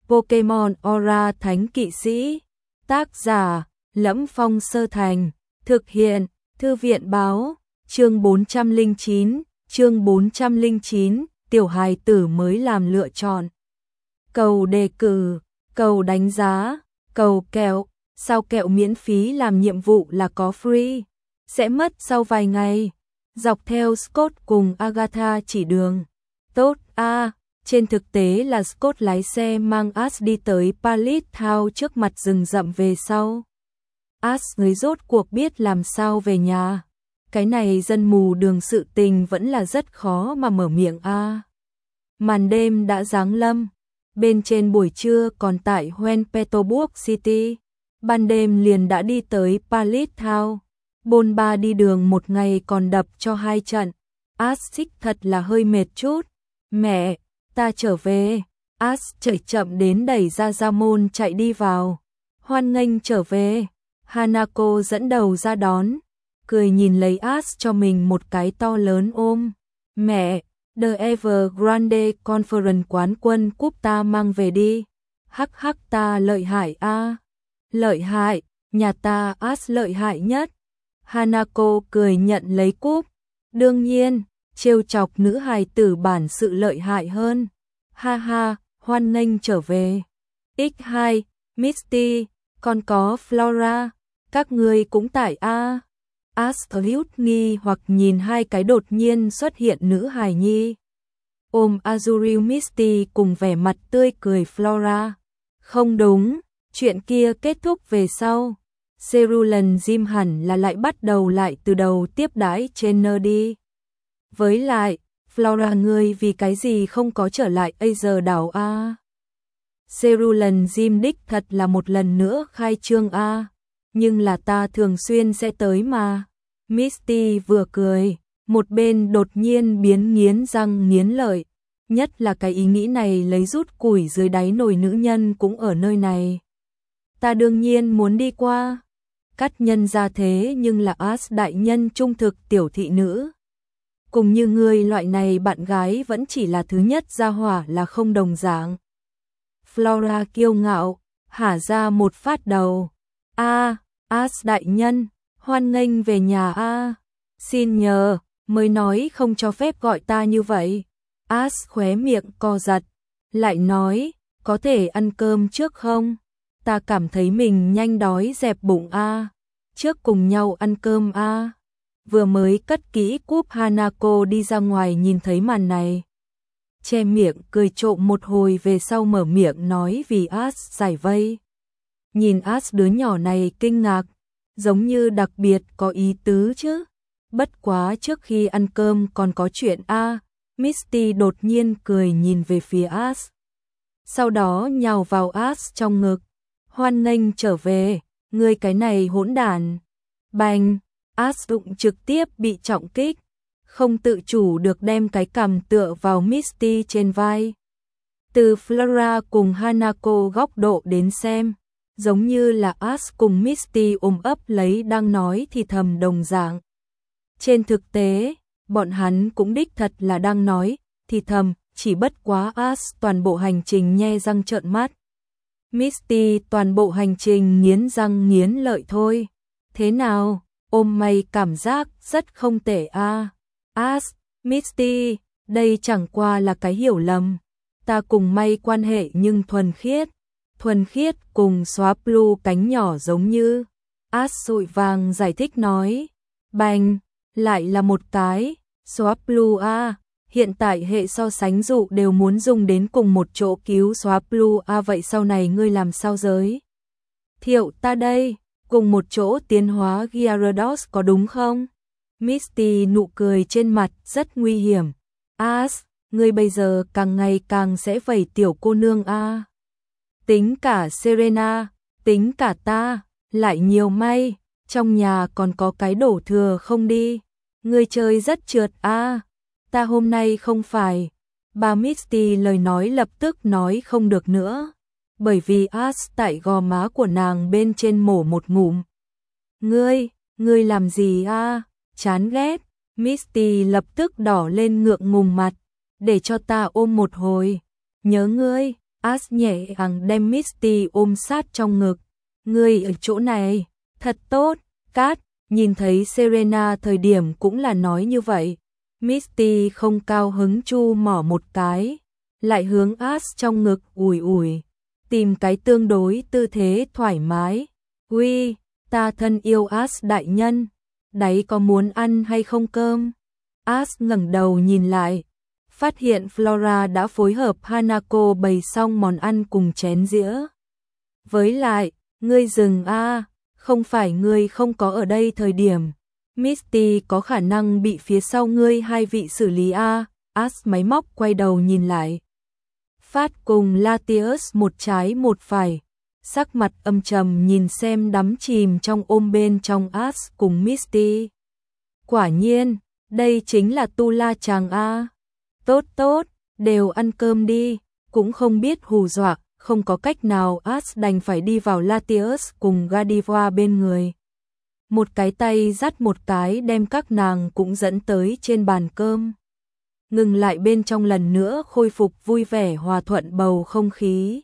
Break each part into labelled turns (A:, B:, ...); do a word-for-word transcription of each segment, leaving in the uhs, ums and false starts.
A: Pokemon Aura Thánh Kỵ Sĩ. Tác giả: Lẫm Phong Sơ Thành. Thực hiện: Thư viện báo. Chương bốn trăm lẻ chín, chương bốn trăm lẻ chín, tiểu hài tử mới làm lựa chọn. Cầu đề cử, cầu đánh giá, cầu kẹo, sao kẹo miễn phí làm nhiệm vụ là có free, sẽ mất sau vài ngày. Dọc theo Scott cùng Agatha chỉ đường. Tốt a, à, trên thực tế là Scott lái xe mang Ash đi tới Pallet Town trước mặt rừng rậm về sau. Ash người rốt cuộc biết làm sao về nhà. Cái này dân mù đường sự tình vẫn là rất khó mà mở miệng a. À. Màn đêm đã giáng lâm. Bên trên buổi trưa còn tại Saint Petersburg City. Ban đêm liền đã đi tới Pallet Town. Bôn ba đi đường một ngày còn đập cho hai trận. Ash thích thật là hơi mệt chút. Mẹ, ta trở về. Ash chạy chậm đến đẩy ra ra môn chạy đi vào. Hoan nghênh trở về. Hanako dẫn đầu ra đón. Cười nhìn lấy Ash cho mình một cái to lớn ôm. Mẹ, The Evergrande Conference quán quân cúp ta mang về đi. Hắc hắc ta lợi hại a. À. Lợi hại, nhà ta Ash lợi hại nhất. Hanako cười nhận lấy cúp. Đương nhiên, trêu chọc nữ hài tử bản sự lợi hại hơn. Ha ha, hoan nghênh trở về. ích hai, Misty, còn có Flora, các ngươi cũng tại a. Astrid nghi hoặc nhìn hai cái đột nhiên xuất hiện nữ hài nhi. Ôm Azurill Misty cùng vẻ mặt tươi cười Flora. Không đúng, chuyện kia kết thúc về sau. Cerulean Jim hẳn là lại bắt đầu lại từ đầu tiếp đãi Trainer đi. Với lại, Flora ngươi vì cái gì không có trở lại Aether đảo a? Cerulean Jim đích thật là một lần nữa khai trương a, nhưng là ta thường xuyên sẽ tới mà. Misty vừa cười, một bên đột nhiên biến nghiến răng nghiến lợi, nhất là cái ý nghĩ này lấy rút củi dưới đáy nồi nữ nhân cũng ở nơi này. Ta đương nhiên muốn đi qua. Cắt nhân ra thế nhưng là Ash đại nhân trung thực tiểu thị nữ. Cùng như ngươi loại này bạn gái vẫn chỉ là thứ nhất ra hỏa là không đồng dạng. Flora kiêu ngạo, hả ra một phát đầu. A, à, Ash đại nhân, hoan nghênh về nhà a. À. Xin nhờ, mới nói không cho phép gọi ta như vậy. Ash khóe miệng co giật, lại nói, có thể ăn cơm trước không? Ta cảm thấy mình nhanh đói dẹp bụng a. À. Trước cùng nhau ăn cơm a. À. Vừa mới cất kỹ cúp Hanako đi ra ngoài nhìn thấy màn này. Che miệng cười trộm một hồi về sau mở miệng nói vì Ash giải vây. Nhìn Ash đứa nhỏ này kinh ngạc, giống như đặc biệt có ý tứ chứ. Bất quá trước khi ăn cơm còn có chuyện a. À. Misty đột nhiên cười nhìn về phía Ash. Sau đó nhào vào Ash trong ngực. Hoan nghênh trở về, ngươi cái này hỗn đản. Bành, Ash đụng trực tiếp bị trọng kích, không tự chủ được đem cái cằm tựa vào Misty trên vai. Từ Flora cùng Hanako góc độ đến xem, giống như là Ash cùng Misty ôm ấp lấy đang nói thì thầm đồng dạng. Trên thực tế, bọn hắn cũng đích thật là đang nói thì thầm, chỉ bất quá Ash toàn bộ hành trình nhe răng trợn mắt. Misty toàn bộ hành trình nghiến răng nghiến lợi thôi. Thế nào, ôm mày cảm giác rất không tệ a. À. Ash, Misty, đây chẳng qua là cái hiểu lầm. Ta cùng mày quan hệ nhưng thuần khiết. Thuần khiết cùng xóa blue cánh nhỏ giống như. Ash sụi vàng giải thích nói. Bành, lại là một cái, xóa blue a. À. Hiện tại hệ so sánh dụ đều muốn dùng đến cùng một chỗ cứu xóa blue a. À, vậy sau này ngươi làm sao giới thiệu ta đây, cùng một chỗ tiến hóa Gyarados có đúng không? Misty nụ cười trên mặt rất nguy hiểm. Ash, ngươi bây giờ càng ngày càng sẽ vẩy tiểu cô nương a. À. Tính cả Serena, tính cả ta, lại nhiều may, trong nhà còn có cái đổ thừa không đi. Ngươi chơi rất trượt a. À. Ta hôm nay không phải. Bà Misty lời nói lập tức nói không được nữa, bởi vì Ash tại gò má của nàng bên trên mổ một ngụm. Ngươi, ngươi làm gì a? À? Chán ghét. Misty lập tức đỏ lên ngượng ngùng mặt. Để cho ta ôm một hồi. Nhớ ngươi. Ash nhẹ nhàng đem Misty ôm sát trong ngực. Ngươi ở chỗ này, thật tốt, Cát, nhìn thấy Serena thời điểm cũng là nói như vậy. Misty không cao hứng chu mỏ một cái, lại hướng Ash trong ngực ủi ủi, tìm cái tương đối tư thế thoải mái. Uy, ta thân yêu Ash đại nhân, đấy có muốn ăn hay không cơm? Ash ngẩng đầu nhìn lại, phát hiện Flora đã phối hợp Hanako bày xong món ăn cùng chén dĩa. Với lại, ngươi dừng a, không phải ngươi không có ở đây thời điểm. Misty có khả năng bị phía sau ngươi hai vị xử lý a. Ash máy móc quay đầu nhìn lại. Phát cùng Latius một trái một phải, sắc mặt âm trầm nhìn xem đắm chìm trong ôm bên trong Ash cùng Misty. Quả nhiên, đây chính là Tu La chàng a. Tốt tốt, đều ăn cơm đi, cũng không biết hù dọa, không có cách nào Ash đành phải đi vào Latius cùng Godiva bên người. Một cái tay dắt một cái đem các nàng cũng dẫn tới trên bàn cơm. Ngừng lại bên trong lần nữa khôi phục vui vẻ hòa thuận bầu không khí.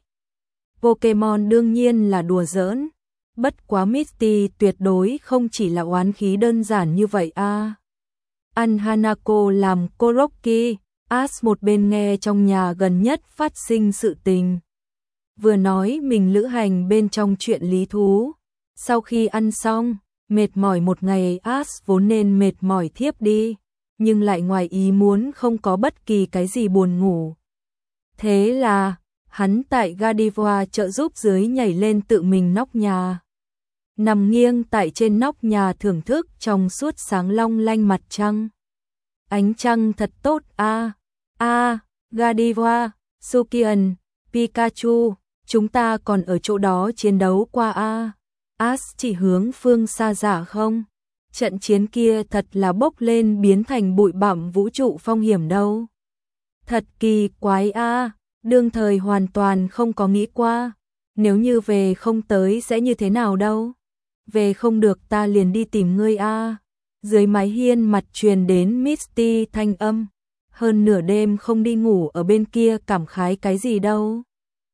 A: Pokemon đương nhiên là đùa giỡn, bất quá Misty tuyệt đối không chỉ là oán khí đơn giản như vậy a. Ăn Hanako làm koroki, Ash một bên nghe trong nhà gần nhất phát sinh sự tình. Vừa nói mình lữ hành bên trong chuyện lý thú. Sau khi ăn xong, mệt mỏi một ngày Ash vốn nên mệt mỏi thiếp đi, nhưng lại ngoài ý muốn không có bất kỳ cái gì buồn ngủ. Thế là, hắn tại Godiva trợ giúp dưới nhảy lên tự mình nóc nhà. Nằm nghiêng tại trên nóc nhà thưởng thức trong suốt sáng long lanh mặt trăng. Ánh trăng thật tốt a. A, Godiva, Sukian, Pikachu, chúng ta còn ở chỗ đó chiến đấu qua a. Ash chỉ hướng phương xa giả không? Trận chiến kia thật là bốc lên biến thành bụi bặm vũ trụ phong hiểm đâu. Thật kỳ quái a, đương thời hoàn toàn không có nghĩ qua, nếu như về không tới sẽ như thế nào đâu. Về không được ta liền đi tìm ngươi a. Dưới mái hiên mặt truyền đến Misty thanh âm, hơn nửa đêm không đi ngủ ở bên kia cảm khái cái gì đâu.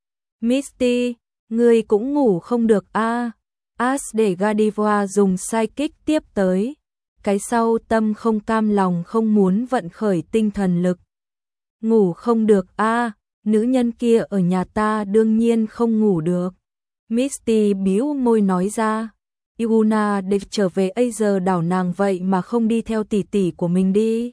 A: Misty, ngươi cũng ngủ không được a. Ash để Godiva dùng psychic tiếp tới, cái sau tâm không cam lòng không muốn vận khởi tinh thần lực. Ngủ không được a, nữ nhân kia ở nhà ta đương nhiên không ngủ được. Misty bĩu môi nói ra, Yuna để trở về Asia đảo nàng vậy mà không đi theo tỷ tỷ của mình đi.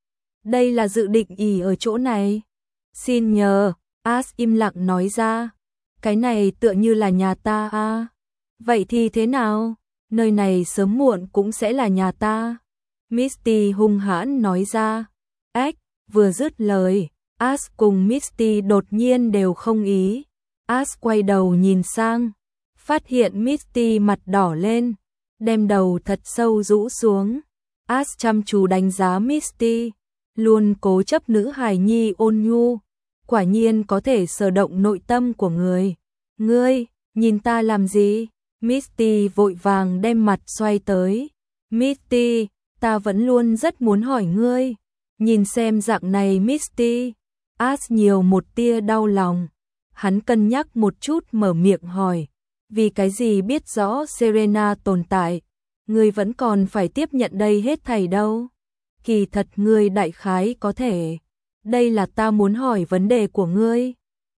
A: Đây là dự định ỉ ở chỗ này. Xin nhờ, Ash im lặng nói ra, cái này tựa như là nhà ta a. Vậy thì thế nào? Nơi này sớm muộn cũng sẽ là nhà ta. Misty hung hãn nói ra. Ếch, vừa dứt lời, Ash cùng Misty đột nhiên đều không ý. Ash quay đầu nhìn sang, phát hiện Misty mặt đỏ lên, đem đầu thật sâu rũ xuống. Ash chăm chú đánh giá Misty, luôn cố chấp nữ hài nhi ôn nhu, quả nhiên có thể sở động nội tâm của người. Ngươi, nhìn ta làm gì? Misty vội vàng đem mặt xoay tới. Misty, ta vẫn luôn rất muốn hỏi ngươi. Nhìn xem dạng này Misty. Ash nhiều một tia đau lòng. Hắn cân nhắc một chút mở miệng hỏi. Vì cái gì biết rõ Serena tồn tại, ngươi vẫn còn phải tiếp nhận đây hết thảy đâu. Kỳ thật ngươi đại khái có thể. Đây là ta muốn hỏi vấn đề của ngươi.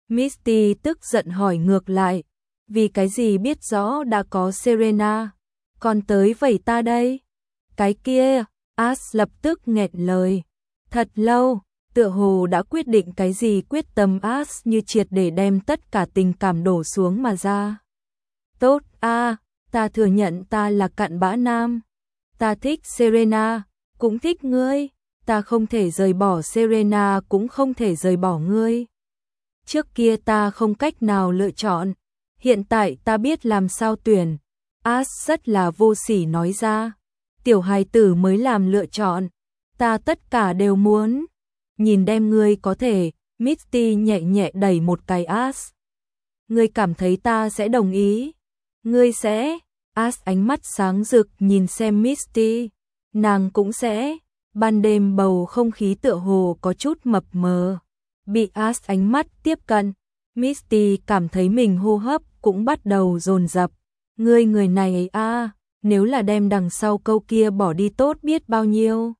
A: Misty tức giận hỏi ngược lại. Vì cái gì biết rõ đã có Serena, còn tới vẩy ta đây? Cái kia, Ash lập tức nghẹn lời. Thật lâu, tựa hồ đã quyết định cái gì quyết tâm Ash như triệt để đem tất cả tình cảm đổ xuống mà ra. Tốt a, ta thừa nhận ta là cặn bã nam. Ta thích Serena, cũng thích ngươi. Ta không thể rời bỏ Serena cũng không thể rời bỏ ngươi. Trước kia ta không cách nào lựa chọn. Hiện tại ta biết làm sao tuyển. Ash rất là vô sỉ nói ra. Tiểu hài tử mới làm lựa chọn. Ta tất cả đều muốn. Nhìn đem ngươi có thể. Misty nhẹ nhẹ đẩy một cái Ash. Ngươi cảm thấy ta sẽ đồng ý. Ngươi sẽ. Ash ánh mắt sáng rực nhìn xem Misty. Nàng cũng sẽ. Ban đêm bầu không khí tựa hồ có chút mập mờ. Bị Ash ánh mắt tiếp cận. Misty cảm thấy mình hô hấp cũng bắt đầu dồn dập. Ngươi người này a, nếu là đem đằng sau câu kia bỏ đi tốt biết bao nhiêu.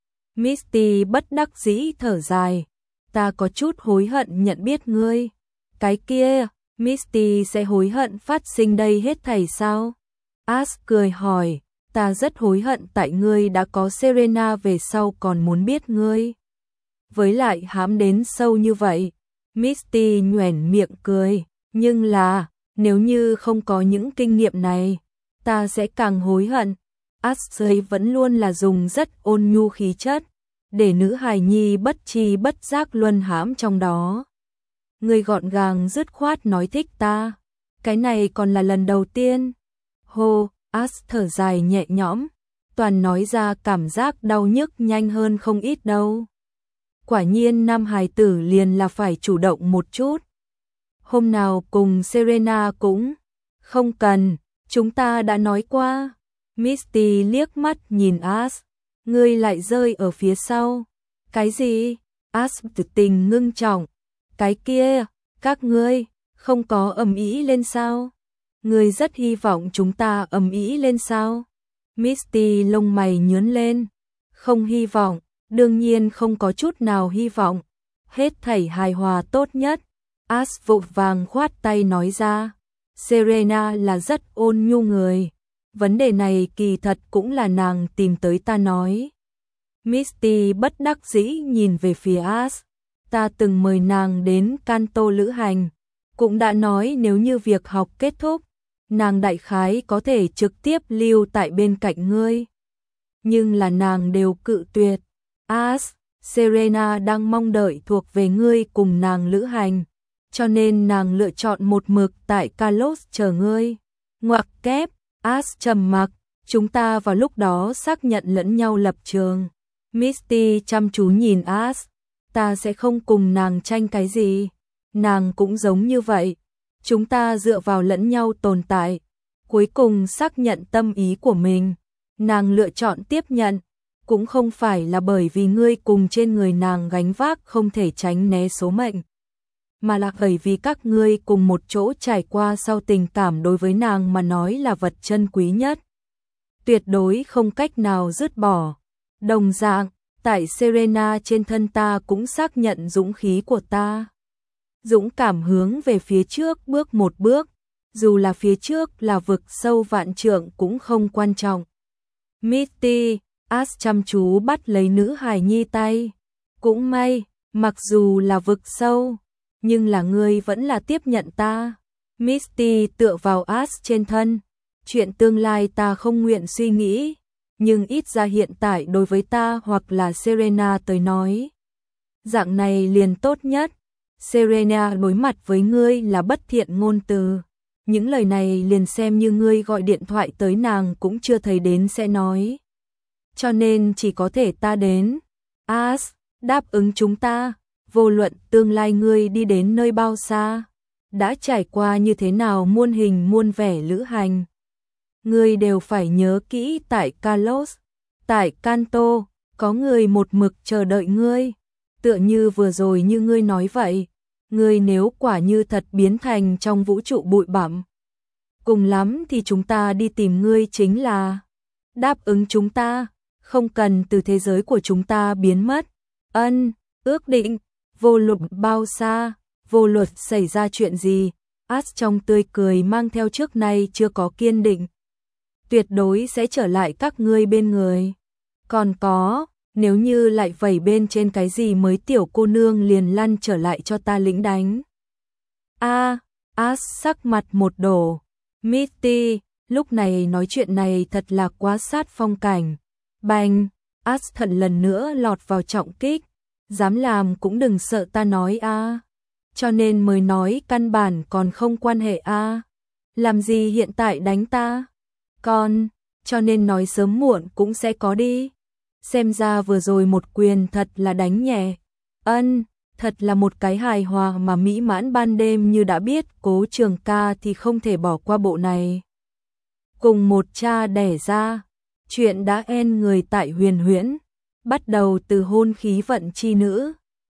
A: Misty bất đắc dĩ thở dài. Ta có chút hối hận nhận biết ngươi. Cái kia, Misty sẽ hối hận phát sinh đây hết thảy sao? Ash cười hỏi, ta rất hối hận tại ngươi đã có Serena về sau còn muốn biết ngươi. Với lại hãm đến sâu như vậy. Misty nhoẻn miệng cười, nhưng là, nếu như không có những kinh nghiệm này, ta sẽ càng hối hận. Ashley vẫn luôn là dùng rất ôn nhu khí chất, để nữ hài nhi bất tri bất giác luân hãm trong đó. Người gọn gàng dứt khoát nói thích ta, cái này còn là lần đầu tiên. Hô, Ash thở dài nhẹ nhõm, toàn nói ra cảm giác đau nhức nhanh hơn không ít đâu. Quả nhiên nam hài tử liền là phải chủ động một chút. Hôm nào cùng Serena cũng không cần, chúng ta đã nói qua. Misty liếc mắt nhìn Ash, ngươi lại rơi ở phía sau. Cái gì? Ash tự tình ngưng trọng. Cái kia, các ngươi không có ầm ĩ lên sao? Ngươi rất hy vọng chúng ta ầm ĩ lên sao? Misty lông mày nhướng lên. Không hy vọng, đương nhiên không có chút nào hy vọng. Hết thảy hài hòa tốt nhất. Ash vội vàng khoát tay nói ra. Serena là rất ôn nhu người. Vấn đề này kỳ thật cũng là nàng tìm tới ta nói. Misty bất đắc dĩ nhìn về phía Ash. Ta từng mời nàng đến Kanto lữ hành. Cũng đã nói nếu như việc học kết thúc, nàng đại khái có thể trực tiếp lưu tại bên cạnh ngươi. Nhưng là nàng đều cự tuyệt. Ash, Serena đang mong đợi thuộc về ngươi cùng nàng lữ hành. Cho nên nàng lựa chọn một mực tại Kalos chờ ngươi. Ngoặc kép, Ash trầm mặc, chúng ta vào lúc đó xác nhận lẫn nhau lập trường. Misty chăm chú nhìn Ash, ta sẽ không cùng nàng tranh cái gì. Nàng cũng giống như vậy. Chúng ta dựa vào lẫn nhau tồn tại. Cuối cùng xác nhận tâm ý của mình. Nàng lựa chọn tiếp nhận. Cũng không phải là bởi vì ngươi cùng trên người nàng gánh vác không thể tránh né số mệnh. Mà là bởi vì các ngươi cùng một chỗ trải qua sau tình cảm đối với nàng mà nói là vật chân quý nhất. Tuyệt đối không cách nào dứt bỏ. Đồng dạng, tại Serena trên thân ta cũng xác nhận dũng khí của ta. Dũng cảm hướng về phía trước bước một bước, dù là phía trước là vực sâu vạn trượng cũng không quan trọng. Misty, Ash chăm chú bắt lấy nữ hài nhi tay. Cũng may, mặc dù là vực sâu, nhưng là ngươi vẫn là tiếp nhận ta. Misty tựa vào Ash trên thân. Chuyện tương lai ta không nguyện suy nghĩ, nhưng ít ra hiện tại đối với ta hoặc là Serena tới nói. Dạng này liền tốt nhất. Serena đối mặt với ngươi là bất thiện ngôn từ. Những lời này liền xem như ngươi gọi điện thoại tới nàng cũng chưa thấy đến sẽ nói. Cho nên chỉ có thể ta đến. Ash, đáp ứng chúng ta, vô luận tương lai ngươi đi đến nơi bao xa, đã trải qua như thế nào muôn hình muôn vẻ lữ hành. Ngươi đều phải nhớ kỹ tại Kalos, tại Kanto, có người một mực chờ đợi ngươi. Tựa như vừa rồi như ngươi nói vậy, ngươi nếu quả như thật biến thành trong vũ trụ bụi bặm, cùng lắm thì chúng ta đi tìm ngươi chính là. Đáp ứng chúng ta, không cần từ thế giới của chúng ta biến mất. Ân, ước định, vô luận bao xa, vô luận xảy ra chuyện gì. Ash trong tươi cười mang theo trước nay chưa có kiên định. Tuyệt đối sẽ trở lại các ngươi bên người. Còn có, nếu như lại vẩy bên trên cái gì mới tiểu cô nương liền lăn trở lại cho ta lĩnh đánh. A, Ash sắc mặt một đổ. Misty, lúc này nói chuyện này thật là quá sát phong cảnh. Bành, Ash thận lần nữa lọt vào trọng kích. Dám làm cũng đừng sợ ta nói a. Cho nên mới nói căn bản còn không quan hệ a. Làm gì hiện tại đánh ta? Con, cho nên nói sớm muộn cũng sẽ có đi. Xem ra vừa rồi một quyền thật là đánh nhẹ. Ân, thật là một cái hài hòa mà mỹ mãn ban đêm như đã biết Cố Trường Ca thì không thể bỏ qua bộ này. Cùng một cha đẻ ra, chuyện đã en người tại Huyền Huyễn, bắt đầu từ hôn khí vận chi nữ.